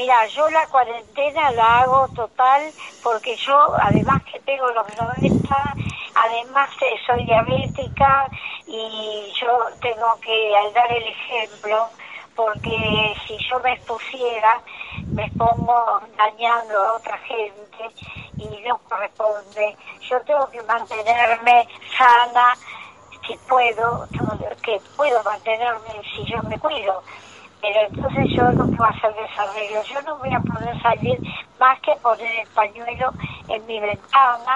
Mira, yo la cuarentena la hago total porque yo, además que tengo los 90, además soy diabética y yo tengo que dar el ejemplo, porque si yo me expusiera, me pongo dañando a otra gente y no corresponde. Yo tengo que mantenerme sana, si puedo, que puedo mantenerme si yo me cuido. Pero entonces yo no puedo hacer desarreglo, yo no voy a poder salir más que poner el pañuelo en mi ventana,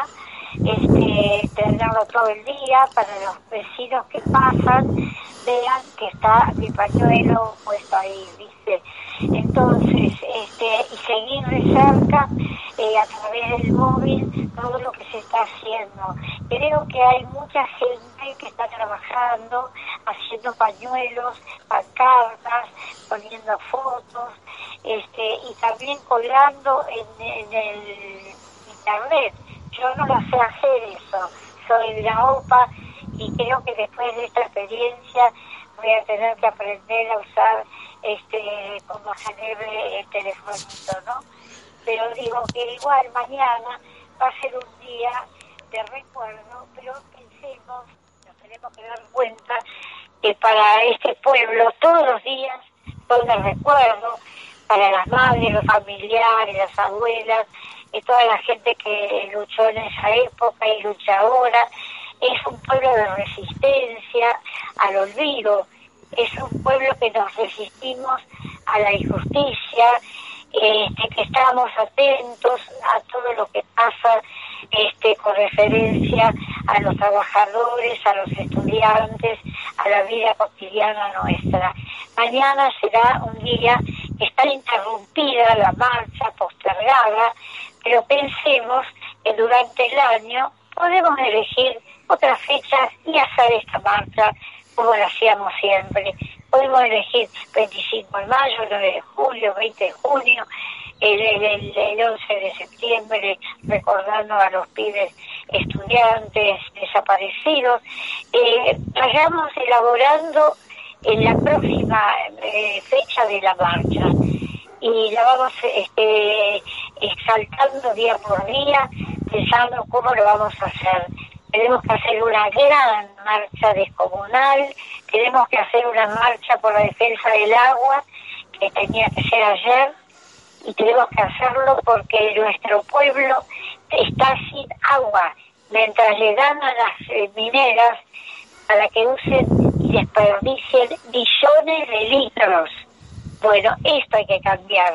tenerlo todo el día para los vecinos que pasan, vean que está mi pañuelo puesto ahí, ¿viste? Entonces, y seguir de cerca a través del móvil todo lo que se está haciendo. Creo que hay mucha gente que está trabajando, haciendo pañuelos, pancartas, poniendo fotos, y también colgando en el internet. Yo no lo sé hacer eso, soy de la OPA y creo que después de esta experiencia voy a tener que aprender a usar como salir el telefonito, ¿no? Pero digo que igual mañana va a ser un día de recuerdo, pero pensemos, nos tenemos que dar cuenta que para este pueblo todos los días son de recuerdo, para las madres, los familiares, las abuelas, y toda la gente que luchó en esa época y lucha ahora. Es un pueblo de resistencia al olvido, es un pueblo que nos resistimos a la injusticia, que estamos atentos a todo lo que pasa con referencia a los trabajadores, a los estudiantes, a la vida cotidiana nuestra. Mañana será un día que está interrumpida la marcha, postergada, pero pensemos que durante el año podemos elegir otras fechas y hacer esta marcha como lo hacíamos siempre. Podemos elegir 25 de mayo, 9 de julio, 20 de junio, el 11 de septiembre, recordando a los pibes estudiantes desaparecidos. Vayamos elaborando en la próxima fecha de la marcha y la vamos exaltando día por día, pensando cómo lo vamos a hacer. Tenemos que hacer una gran marcha descomunal, tenemos que hacer una marcha por la defensa del agua, que tenía que ser ayer, y tenemos que hacerlo porque nuestro pueblo está sin agua, mientras le dan a las mineras para que usen y desperdicien billones de litros. Bueno, esto hay que cambiar,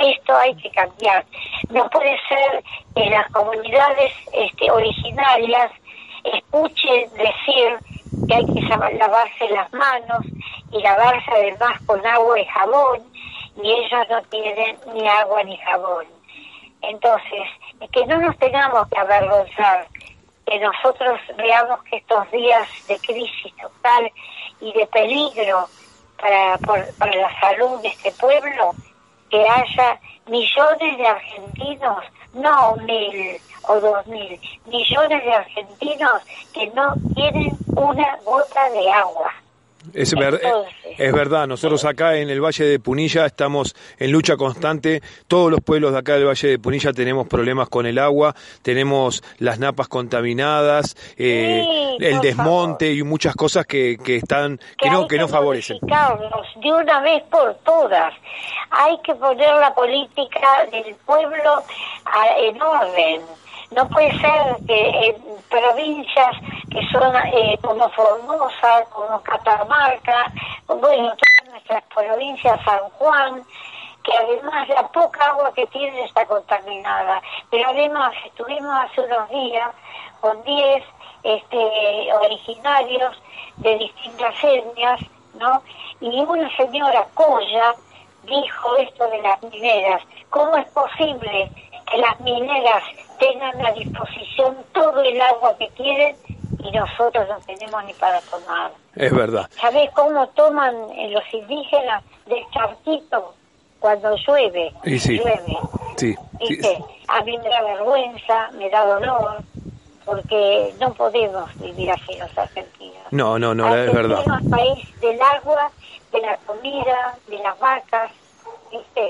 No puede ser que las comunidades originarias escuchen decir que hay que lavarse las manos y lavarse además con agua y jabón, y ellos no tienen ni agua ni jabón. Entonces, que no nos tengamos que avergonzar, que nosotros veamos que estos días de crisis total y de peligro para la salud de este pueblo, que haya millones de argentinos, no 1.000 o 2.000, millones de argentinos que no tienen una gota de agua. Es verdad, nosotros acá en el Valle de Punilla estamos en lucha constante, todos los pueblos de acá del Valle de Punilla tenemos problemas con el agua, tenemos las napas contaminadas, el desmonte y muchas cosas que no favorecen. De una vez por todas, hay que poner la política del pueblo en orden. No puede ser que en provincias que son como Formosa, como Catamarca, bueno, todas nuestras provincias, San Juan, que además la poca agua que tienen está contaminada. Pero además estuvimos hace unos días con 10 originarios de distintas etnias, ¿no? Y una señora Coya dijo esto de las mineras. ¿Cómo es posible que las mineras tengan a disposición todo el agua que quieren y nosotros no tenemos ni para tomar? Es verdad. ¿Sabés cómo toman los indígenas del charquito cuando llueve? Y sí. Llueve. Sí. ¿Viste? Sí. A mí me da vergüenza, me da dolor, porque no podemos vivir así los argentinos. No, es verdad. Somos país del agua, de la comida, de las vacas, ¿viste?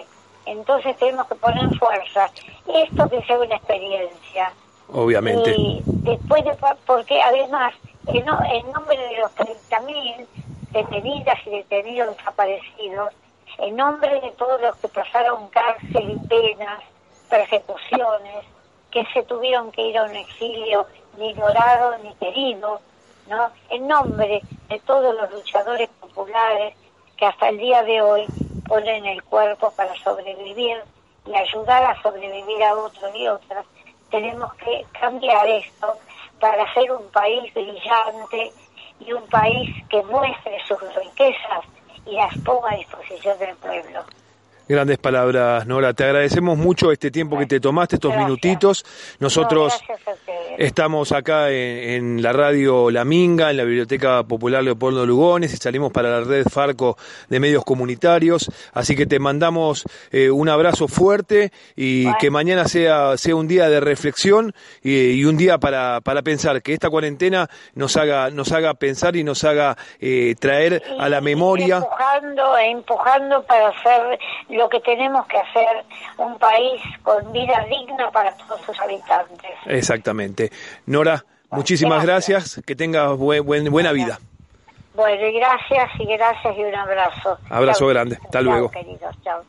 Entonces tenemos que poner fuerza. Esto que sea una experiencia. Obviamente. Y después, porque además, en nombre de los 30.000 detenidas y detenidos desaparecidos, en nombre de todos los que pasaron cárcel y penas, persecuciones, que se tuvieron que ir a un exilio ni ignorado ni querido, ¿no? En nombre de todos los luchadores populares que hasta el día de hoy ponen el cuerpo para sobrevivir y ayudar a sobrevivir a otros y otras, tenemos que cambiar esto para hacer un país brillante y un país que muestre sus riquezas y las ponga a disposición del pueblo. Grandes palabras, Nora. Te agradecemos mucho este tiempo que te tomaste, estos minutitos. Nosotros estamos acá en la radio La Minga, en la Biblioteca Popular Leopoldo Lugones, y salimos para la red Farco de medios comunitarios. Así que te mandamos un abrazo fuerte y que mañana sea un día de reflexión y un día para pensar, que esta cuarentena nos haga pensar y nos haga traer a la memoria. Empujando para hacer lo que tenemos que hacer, un país con vida digna para todos sus habitantes. Exactamente. Nora, muchísimas gracias, que tengas buena vida. Bueno, y gracias y un abrazo. Abrazo grande, hasta luego. Chao, queridos, chao.